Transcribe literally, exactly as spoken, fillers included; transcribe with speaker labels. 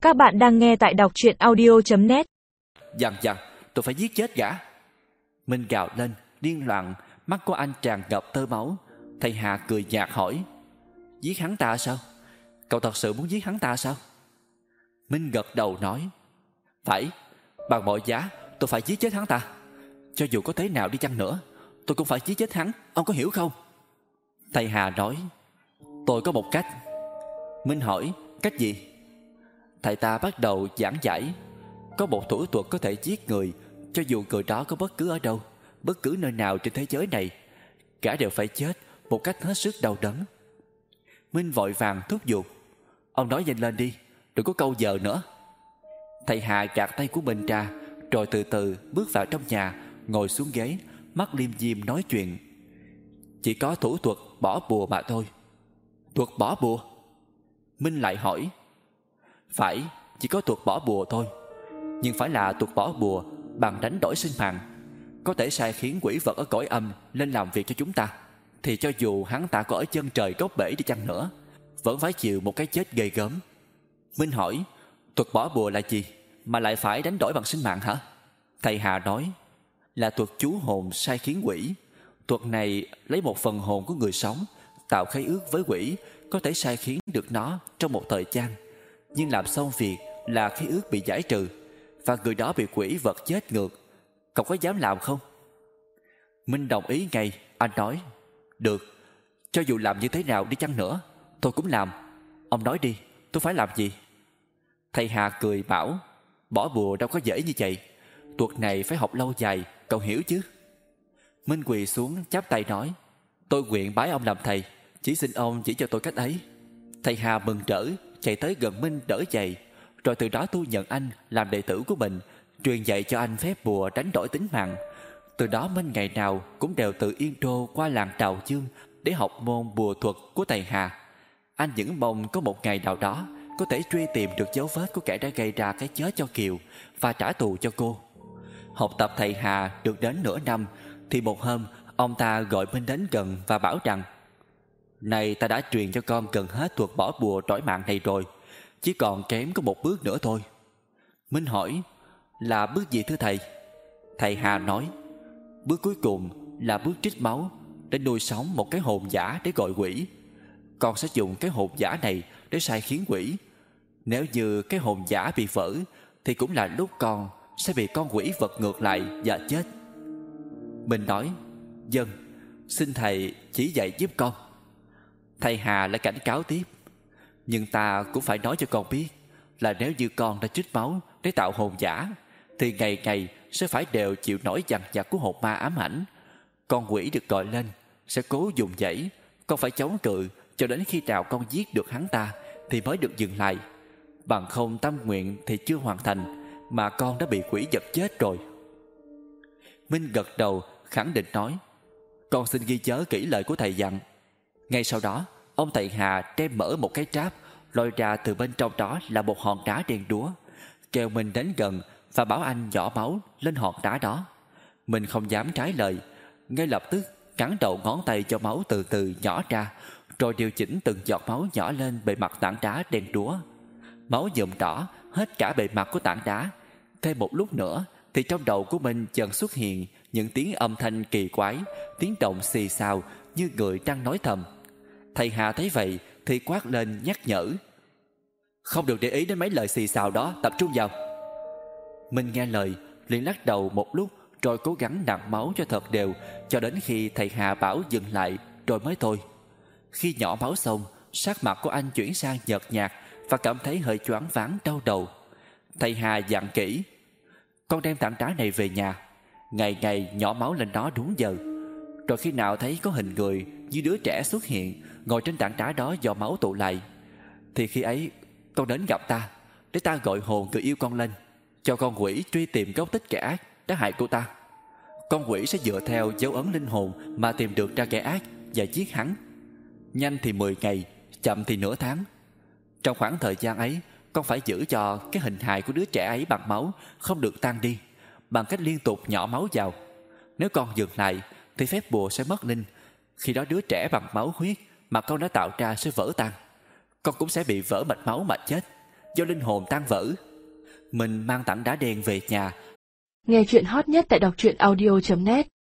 Speaker 1: Các bạn đang nghe tại đọc truyện audio chấm net.
Speaker 2: Dằn dằn, tôi phải giết chết gã. Minh gào lên, điên loạn, mắt của anh tràn ngập tơ máu. Thầy Hà cười nhạt hỏi: Giết hắn ta sao? Cậu thật sự muốn giết hắn ta sao? Minh gật đầu nói: Phải, bằng mọi giá tôi phải giết chết hắn ta. Cho dù có thế nào đi chăng nữa, tôi cũng phải giết chết hắn, ông có hiểu không? Thầy Hà nói: Tôi có một cách. Minh hỏi: Cách gì? Thầy ta bắt đầu giảng giải: Có một thủ thuật có thể giết người, cho dù người đó có bất cứ ở đâu, bất cứ nơi nào trên thế giới này, cả đều phải chết một cách hết sức đau đớn. Minh vội vàng thúc giục: Ông nói nhanh lên đi, đừng có câu giờ nữa. Thầy Hà gạt tay của Minh ra, rồi từ từ bước vào trong nhà, ngồi xuống ghế, mắt liêm diêm nói chuyện: Chỉ có thủ thuật bỏ bùa mà thôi. Thuật bỏ bùa? Minh lại hỏi: Phải, chỉ có thuật bỏ bùa thôi, nhưng phải là thuật bỏ bùa bằng đánh đổi sinh mạng, có thể sai khiến quỷ vật ở cõi âm lên làm việc cho chúng ta. Thì cho dù hắn ta có ở chân trời góc bể đi chăng nữa, vẫn phải chịu một cái chết ghê gớm. Minh hỏi: Thuật bỏ bùa là gì mà lại phải đánh đổi bằng sinh mạng hả? Thầy Hà nói: Là thuật chú hồn sai khiến quỷ. Thuật này lấy một phần hồn của người sống, tạo khế ước với quỷ, có thể sai khiến được nó trong một thời gian. Nhưng làm xong việc là khế ước bị giải trừ, và người đó bị quỷ vật chết ngược. Cậu có dám làm không? Minh đồng ý ngay. Anh nói: Được, cho dù làm như thế nào đi chăng nữa, tôi cũng làm. Ông nói đi, tôi phải làm gì? Thầy Hà cười bảo: Bỏ bùa đâu có dễ như vậy. Thuật này phải học lâu dài, cậu hiểu chứ? Minh quỳ xuống chắp tay nói: Tôi nguyện bái ông làm thầy, chỉ xin ông chỉ cho tôi cách ấy. Thầy Hà mừng rỡ chạy tới gần Minh đỡ dậy, rồi từ đó thu nhận anh làm đệ tử của mình, truyền dạy cho anh phép bùa đánh đổi tính mạng. Từ đó Minh ngày nào cũng đều từ Yên Đô qua làng Trào Dương để học môn bùa thuật của thầy Hà. Anh những mong có một ngày nào đó có thể truy tìm được dấu vết của kẻ đã gây ra cái chết cho Kiều và trả thù cho cô. Học tập thầy Hà được đến nửa năm, thì một hôm ông ta gọi Minh đến gần và bảo rằng: Này, ta đã truyền cho con gần hết thuật bỏ bùa đổi mạng này rồi, chỉ còn kém có một bước nữa thôi. Minh hỏi: Là bước gì thưa thầy? Thầy Hà nói: Bước cuối cùng là bước trích máu để nuôi sống một cái hồn giả để gọi quỷ. Con sẽ dùng cái hồn giả này để sai khiến quỷ. Nếu như cái hồn giả bị vỡ, thì cũng là lúc con sẽ bị con quỷ vật ngược lại và chết. Minh nói: Dân, xin thầy chỉ dạy giúp con. Thầy Hà lại cảnh cáo tiếp: Nhưng ta cũng phải nói cho con biết là nếu như con đã trích máu để tạo hồn giả, thì ngày ngày sẽ phải đều chịu nổi dằn vặt của hồn ma ám ảnh. Con quỷ được gọi lên sẽ cố dùng dãy, con phải chống cự cho đến khi nào con giết được hắn ta thì mới được dừng lại. Bằng không tâm nguyện thì chưa hoàn thành, mà con đã bị quỷ vật chết rồi. Minh gật đầu khẳng định nói: Con xin ghi nhớ kỹ lời của thầy dặn. Ngay sau đó, ông thầy Hà đem mở một cái tráp, lôi ra từ bên trong đó là một hòn đá đen đúa, kêu Minh đến gần và bảo anh nhỏ máu lên hòn đá đó. Mình không dám trái lời, ngay lập tức cắn đầu ngón tay cho máu từ từ nhỏ ra, rồi điều chỉnh từng giọt máu nhỏ lên bề mặt tảng đá đen đúa. Máu nhuộm đỏ hết cả bề mặt của tảng đá. Thêm một lúc nữa thì trong đầu của mình dần xuất hiện những tiếng âm thanh kỳ quái, tiếng động xì xào như người đang nói thầm. Thầy Hà thấy vậy thì quát lên nhắc nhở: Không được để ý đến mấy lời xì xào đó, tập trung vào. Mình nghe lời liền lắc đầu một lúc, rồi cố gắng nặn máu cho thật đều, cho đến khi thầy Hà bảo dừng lại rồi mới thôi. Khi nhỏ máu xong, sắc mặt của anh chuyển sang nhợt nhạt và cảm thấy hơi choáng váng đau đầu. Thầy Hà dặn kỹ: Con đem tảng đá này về nhà, ngày ngày nhỏ máu lên đó đúng giờ. Rồi khi nào thấy có hình người như đứa trẻ xuất hiện ngồi trên tảng đá đó do máu tụ lại, thì khi ấy con đến gặp ta, để ta gọi hồn người yêu con lên, cho con quỷ truy tìm gốc tích kẻ ác đã hại cô ta. Con quỷ sẽ dựa theo dấu ấn linh hồn mà tìm được ra kẻ ác và giết hắn. Nhanh thì mười ngày, chậm thì nửa tháng. Trong khoảng thời gian ấy, con phải giữ cho cái hình hài của đứa trẻ ấy bằng máu không được tan đi, bằng cách liên tục nhỏ máu vào. Nếu con dừng lại thì phép bùa sẽ mất linh. Khi đó đứa trẻ bằng máu huyết mà con đã tạo ra sẽ vỡ tan. Con cũng sẽ bị vỡ mạch máu mà chết. do linh hồn tan vỡ. Mình mang tảng đá đen về nhà.
Speaker 3: Nghe chuyện hot nhất tại đọc truyện audio chấm net.